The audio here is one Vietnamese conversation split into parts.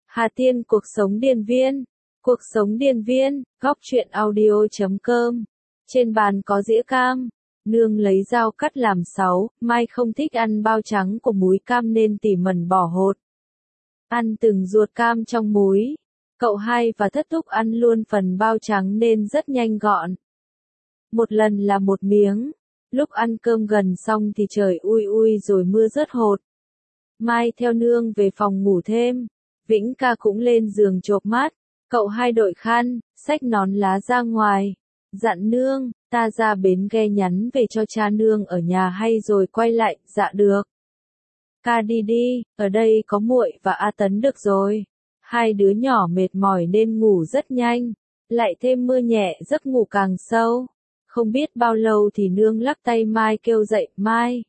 Hà Tiên cuộc sống điền viên. Cuộc sống điền viên, góc truyện audio.com. Trên bàn có dĩa cam. Nương lấy dao cắt làm 6, Mai không thích ăn bao trắng của múi cam nên tỉ mẩn bỏ hột. Ăn từng ruột cam trong múi. Cậu Hai và Thất Thúc ăn luôn phần bao trắng nên rất nhanh gọn. Một lần là một miếng. Lúc ăn cơm gần xong thì trời ui ui rồi mưa rớt hột. Mai theo nương về phòng ngủ thêm. Vĩnh ca cũng lên giường chộp mát. Cậu Hai đội khăn, xách nón lá ra ngoài. Dặn nương, ta ra bến ghe nhắn về cho cha nương ở nhà hay rồi quay lại, dạ được. Ca đi đi, ở đây có muội và A Tấn được rồi. Hai đứa nhỏ mệt mỏi nên ngủ rất nhanh. Lại thêm mưa nhẹ giấc ngủ càng sâu. Không biết bao lâu thì nương lắc tay Mai kêu dậy, Mai.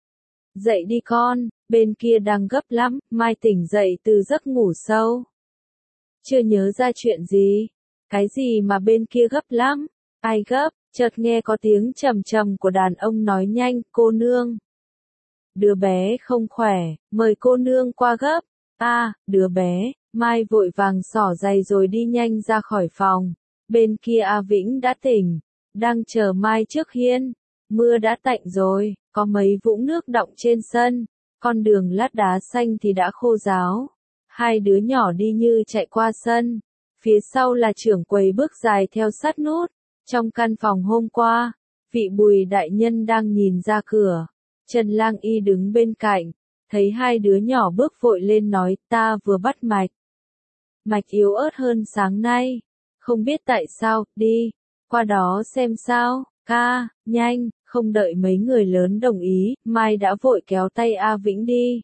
Dậy đi con, bên kia đang gấp lắm, Mai tỉnh dậy từ giấc ngủ sâu. Chưa nhớ ra chuyện gì? Cái gì mà bên kia gấp lắm? Ai gấp? Chợt nghe có tiếng trầm trầm của đàn ông nói nhanh, cô nương. Đứa bé không khỏe, mời cô nương qua gấp. Đứa bé, Mai vội vàng xỏ giày rồi đi nhanh ra khỏi phòng. Bên kia A Vĩnh đã tỉnh, đang chờ Mai trước hiên. Mưa đã tạnh rồi, có mấy vũng nước đọng trên sân, con đường lát đá xanh thì đã khô ráo. Hai đứa nhỏ đi như chạy qua sân, phía sau là trưởng quầy bước dài theo sát nút. Trong căn phòng hôm qua, vị Bùi đại nhân đang nhìn ra cửa. Trần Lang Y đứng bên cạnh, thấy hai đứa nhỏ bước vội lên nói, ta vừa bắt mạch. Mạch yếu ớt hơn sáng nay, không biết tại sao, đi, qua đó xem sao, ca, nhanh, không đợi mấy người lớn đồng ý, Mai đã vội kéo tay A Vĩnh đi.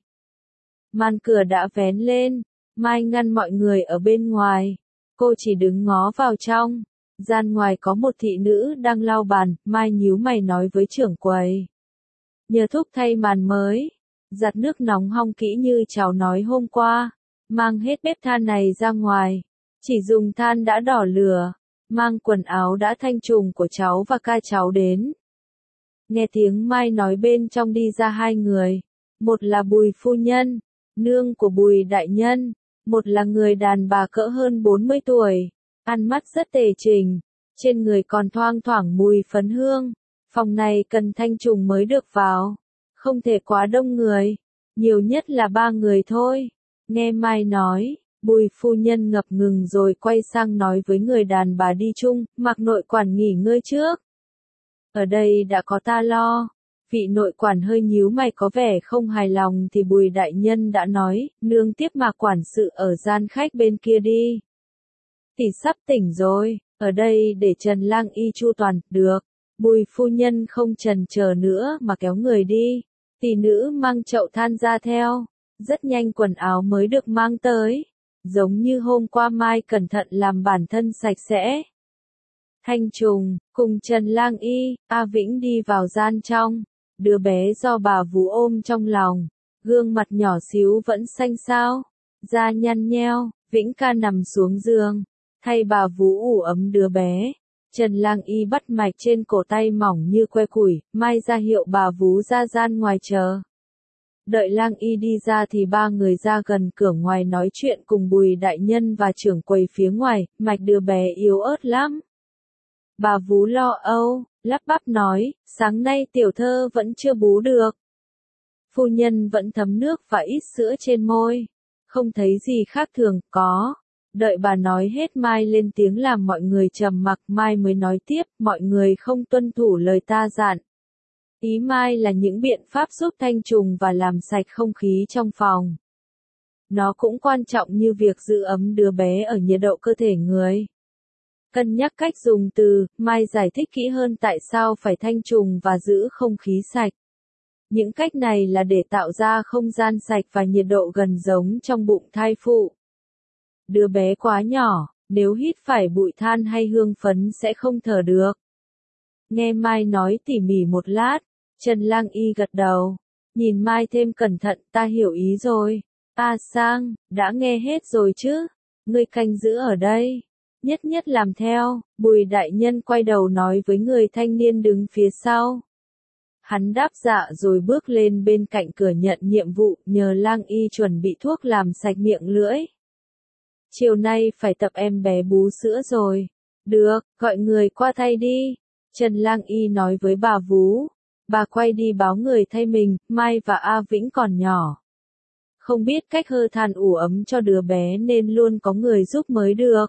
Màn cửa đã vén lên, Mai ngăn mọi người ở bên ngoài, cô chỉ đứng ngó vào trong. Gian ngoài có một thị nữ đang lau bàn, Mai nhíu mày nói với trưởng quầy. Nhờ thúc thay màn mới, giặt nước nóng hong kỹ như cháu nói hôm qua, mang hết bếp than này ra ngoài, chỉ dùng than đã đỏ lửa, mang quần áo đã thanh trùng của cháu và ca cháu đến. Nghe tiếng Mai nói bên trong đi ra hai người, một là Bùi phu nhân, nương của Bùi đại nhân, một là người đàn bà cỡ hơn 40 tuổi. Ăn mắt rất tề chỉnh, trên người còn thoang thoảng mùi phấn hương. Phòng này cần thanh trùng mới được vào, không thể quá đông người, nhiều nhất là 3 người thôi. Nghe Mai nói, Bùi phu nhân ngập ngừng rồi quay sang nói với người đàn bà đi chung, mặc nội quản nghỉ ngơi trước. Ở đây đã có ta lo. Vị nội quản hơi nhíu mày có vẻ không hài lòng thì Bùi đại nhân đã nói, nương tiếp Mạc quản sự ở gian khách bên kia đi. Tỷ sắp tỉnh rồi, ở đây để Trần Lang Y chu toàn, được. Bùi phu nhân không chần chờ nữa mà kéo người đi. Tỷ nữ mang chậu than ra theo. Rất nhanh quần áo mới được mang tới. Giống như hôm qua Mai cẩn thận làm bản thân sạch sẽ. Thanh trùng, cùng Trần Lang Y, A Vĩnh đi vào gian trong. Đứa bé do bà vú ôm trong lòng. Gương mặt nhỏ xíu vẫn xanh xao. Da nhăn nheo, Vĩnh ca nằm xuống giường. Thay bà vú ủ ấm đứa bé. Trần Lang Y bắt mạch trên cổ tay mỏng như que củi, Mai ra hiệu bà vú ra gian ngoài chờ. Đợi Lang Y đi ra thì 3 người ra gần cửa ngoài nói chuyện cùng Bùi đại nhân và trưởng quầy phía ngoài, mạch đứa bé yếu ớt lắm. Bà vú lo âu, lắp bắp nói, sáng nay tiểu thơ vẫn chưa bú được. Phu nhân vẫn thấm nước và ít sữa trên môi. Không thấy gì khác thường, có. Đợi bà nói hết Mai lên tiếng làm mọi người trầm mặc, Mai mới nói tiếp, mọi người không tuân thủ lời ta dặn. Ý Mai là những biện pháp giúp thanh trùng và làm sạch không khí trong phòng. Nó cũng quan trọng như việc giữ ấm đứa bé ở nhiệt độ cơ thể người. Cân nhắc cách dùng từ, Mai giải thích kỹ hơn tại sao phải thanh trùng và giữ không khí sạch. Những cách này là để tạo ra không gian sạch và nhiệt độ gần giống trong bụng thai phụ. Đứa bé quá nhỏ, nếu hít phải bụi than hay hương phấn sẽ không thở được. Nghe Mai nói tỉ mỉ một lát, Trần Lang Y gật đầu. Nhìn Mai thêm cẩn thận, ta hiểu ý rồi. Sang, đã nghe hết rồi chứ? Ngươi canh giữ ở đây. Nhất nhất làm theo, Bùi đại nhân quay đầu nói với người thanh niên đứng phía sau. Hắn đáp dạ rồi bước lên bên cạnh cửa nhận nhiệm vụ, nhờ Lang Y chuẩn bị thuốc làm sạch miệng lưỡi. chiều nay phải tập em bé bú sữa rồi. Được, gọi người qua thay đi. Trần Lang Y nói với bà Vú. Bà quay đi báo người thay mình, Mai và A Vĩnh còn nhỏ. Không biết cách hơ than ủ ấm cho đứa bé nên luôn có người giúp mới được.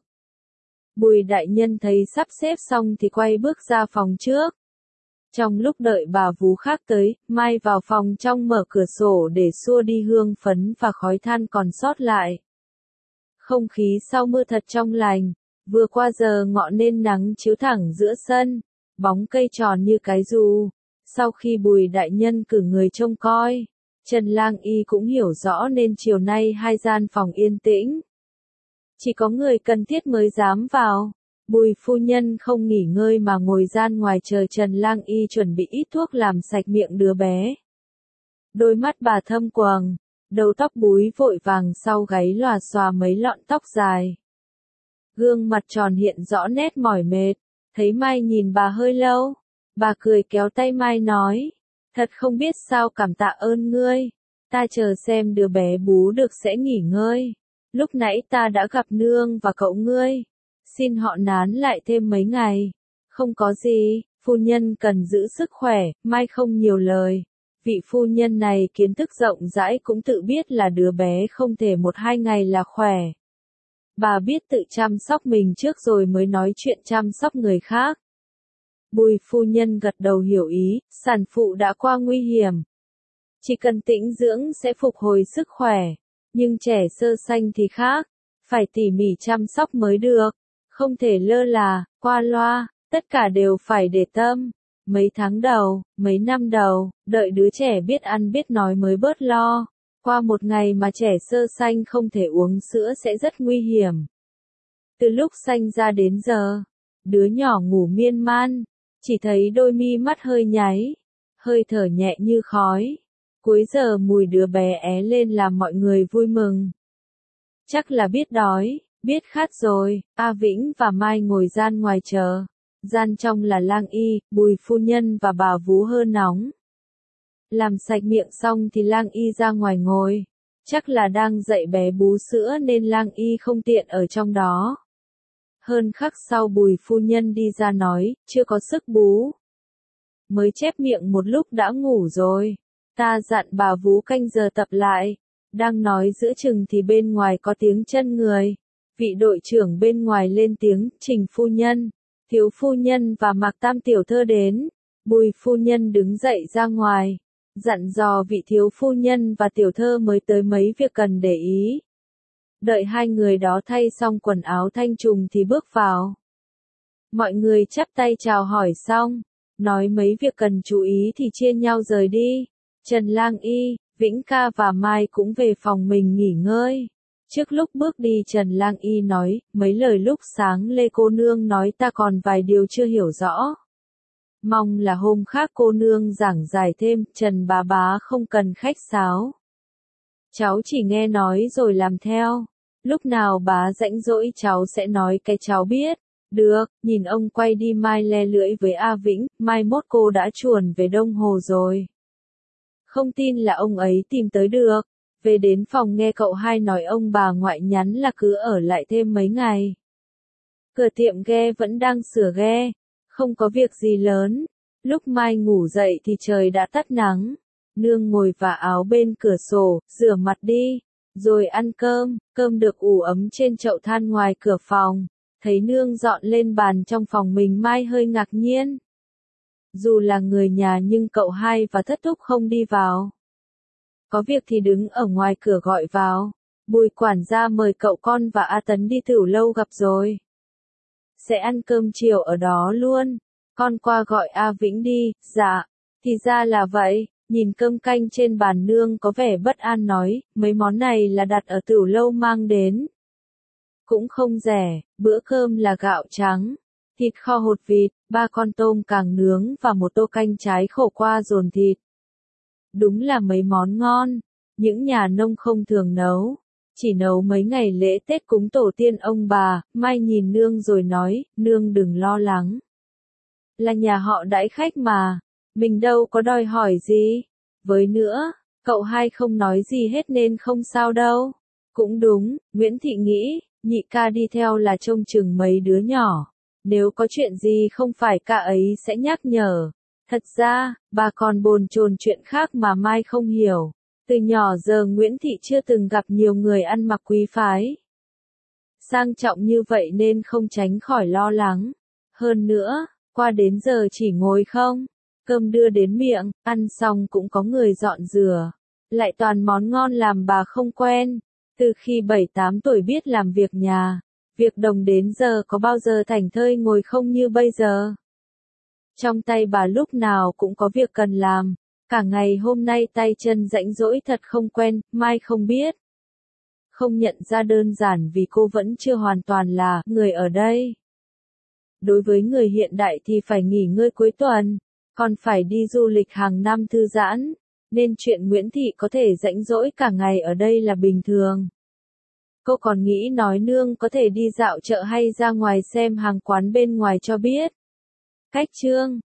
Bùi đại nhân thấy sắp xếp xong thì quay bước ra phòng trước. Trong lúc đợi bà Vú khác tới, Mai vào phòng trong mở cửa sổ để xua đi hương phấn và khói than còn sót lại. Không khí sau mưa thật trong lành, vừa qua giờ ngọ nên nắng chiếu thẳng giữa sân, bóng cây tròn như cái dù. Sau khi Bùi đại nhân cử người trông coi, Trần Lang Y cũng hiểu rõ nên chiều nay hai gian phòng yên tĩnh. Chỉ có người cần thiết mới dám vào. Bùi phu nhân không nghỉ ngơi mà ngồi gian ngoài chờ Trần Lang Y chuẩn bị ít thuốc làm sạch miệng đứa bé. Đôi mắt bà thâm quầng, đầu tóc búi vội vàng sau gáy lòa xòa mấy lọn tóc dài. Gương mặt tròn hiện rõ nét mỏi mệt, thấy Mai nhìn bà hơi lâu. Bà cười kéo tay Mai nói, thật không biết sao cảm tạ ơn ngươi, ta chờ xem đứa bé bú được sẽ nghỉ ngơi. Lúc nãy ta đã gặp nương và cậu ngươi, xin họ nán lại thêm mấy ngày. Không có gì, phu nhân cần giữ sức khỏe, Mai không nhiều lời. Vị phu nhân này kiến thức rộng rãi cũng tự biết là đứa bé không thể 1-2 ngày là khỏe. Bà biết tự chăm sóc mình trước rồi mới nói chuyện chăm sóc người khác. Bùi phu nhân gật đầu hiểu ý, sản phụ đã qua nguy hiểm. Chỉ cần tĩnh dưỡng sẽ phục hồi sức khỏe, nhưng trẻ sơ sanh thì khác, phải tỉ mỉ chăm sóc mới được, không thể lơ là, qua loa, tất cả đều phải để tâm. Mấy tháng đầu, mấy năm đầu, đợi đứa trẻ biết ăn biết nói mới bớt lo. Qua một ngày mà trẻ sơ sanh không thể uống sữa sẽ rất nguy hiểm. Từ lúc sanh ra đến giờ, đứa nhỏ ngủ miên man, chỉ thấy đôi mi mắt hơi nháy, hơi thở nhẹ như khói. Cuối giờ mùi đứa bé é lên làm mọi người vui mừng. Chắc là biết đói, biết khát rồi. A Vĩnh và Mai ngồi gian ngoài chờ. Gian trong là Lang Y, Bùi phu nhân và bà Vú hơ nóng. Làm sạch miệng xong thì Lang Y ra ngoài ngồi. Chắc là đang dạy bé bú sữa nên Lang Y không tiện ở trong đó. Hơn khắc sau Bùi phu nhân đi ra nói, chưa có sức bú. Mới chép miệng một lúc đã ngủ rồi. Ta dặn bà Vú canh giờ tập lại. Đang nói giữa chừng thì bên ngoài có tiếng chân người. Vị đội trưởng bên ngoài lên tiếng, Trình phu nhân, Thiếu phu nhân và Mạc Tam tiểu thơ đến. Bùi phu nhân đứng dậy ra ngoài, dặn dò vị thiếu phu nhân và tiểu thơ mới tới mấy việc cần để ý. Đợi hai người đó thay xong quần áo thanh trùng thì bước vào. Mọi người chắp tay chào hỏi xong, nói mấy việc cần chú ý thì chia nhau rời đi. Trần Lang Y, Vĩnh Ca và Mai cũng về phòng mình nghỉ ngơi. Trước lúc bước đi Trần Lang Y nói, mấy lời lúc sáng Lê cô nương nói ta còn vài điều chưa hiểu rõ. Mong là hôm khác cô nương giảng giải thêm, Trần bá không cần khách sáo. Cháu chỉ nghe nói rồi làm theo. Lúc nào bá rãnh rỗi cháu sẽ nói cái cháu biết. Được, nhìn ông quay đi Mai le lưỡi với A Vĩnh, mai mốt cô đã chuồn về Đông Hồ rồi. Không tin là ông ấy tìm tới được. Về đến phòng nghe cậu hai nói ông bà ngoại nhắn là cứ ở lại thêm mấy ngày. Cửa tiệm ghe vẫn đang sửa ghe, không có việc gì lớn. Lúc Mai ngủ dậy thì trời đã tắt nắng. Nương ngồi vả áo bên cửa sổ, rửa mặt đi, rồi ăn cơm. Cơm được ủ ấm trên chậu than ngoài cửa phòng. Thấy nương dọn lên bàn trong phòng mình Mai hơi ngạc nhiên. Dù là người nhà nhưng cậu hai và Thất Thúc không đi vào. Có việc thì đứng ở ngoài cửa gọi vào. Bùi quản gia mời cậu con và A Tấn đi Tửu Lâu gặp rồi. Sẽ ăn cơm chiều ở đó luôn. Con qua gọi A Vĩnh đi. Dạ, thì ra là vậy. Nhìn cơm canh trên bàn nương có vẻ bất an nói, mấy món này là đặt ở Tửu Lâu mang đến. Cũng không rẻ, bữa cơm là gạo trắng, thịt kho hột vịt, 3 con tôm càng nướng và một tô canh trái khổ qua dồn thịt. Đúng là mấy món ngon, những nhà nông không thường nấu, chỉ nấu mấy ngày lễ Tết cúng tổ tiên ông bà. Mai nhìn nương rồi nói, nương đừng lo lắng. Là nhà họ đãi khách mà, mình đâu có đòi hỏi gì. Với nữa, cậu hai không nói gì hết nên không sao đâu. Cũng đúng, Nguyễn Thị nghĩ, nhị ca đi theo là trông chừng mấy đứa nhỏ. Nếu có chuyện gì không phải ca ấy sẽ nhắc nhở. Thật ra, bà còn bồn chồn chuyện khác mà Mai không hiểu. Từ nhỏ giờ Nguyễn Thị chưa từng gặp nhiều người ăn mặc quý phái. Sang trọng như vậy nên không tránh khỏi lo lắng. Hơn nữa, qua đến giờ chỉ ngồi không. Cơm đưa đến miệng, ăn xong cũng có người dọn rửa. Lại toàn món ngon làm bà không quen. Từ khi 7-8 tuổi biết làm việc nhà, việc đồng đến giờ có bao giờ thảnh thơi ngồi không như bây giờ. Trong tay bà lúc nào cũng có việc cần làm. Cả ngày hôm nay tay chân rãnh rỗi thật không quen, Mai không biết. Không nhận ra đơn giản vì cô vẫn chưa hoàn toàn là người ở đây. Đối với người hiện đại thì phải nghỉ ngơi cuối tuần, còn phải đi du lịch hàng năm thư giãn, nên chuyện Nguyễn Thị có thể rãnh rỗi cả ngày ở đây là bình thường. Cô còn nghĩ nói nương có thể đi dạo chợ hay ra ngoài xem hàng quán bên ngoài cho biết. Cách chương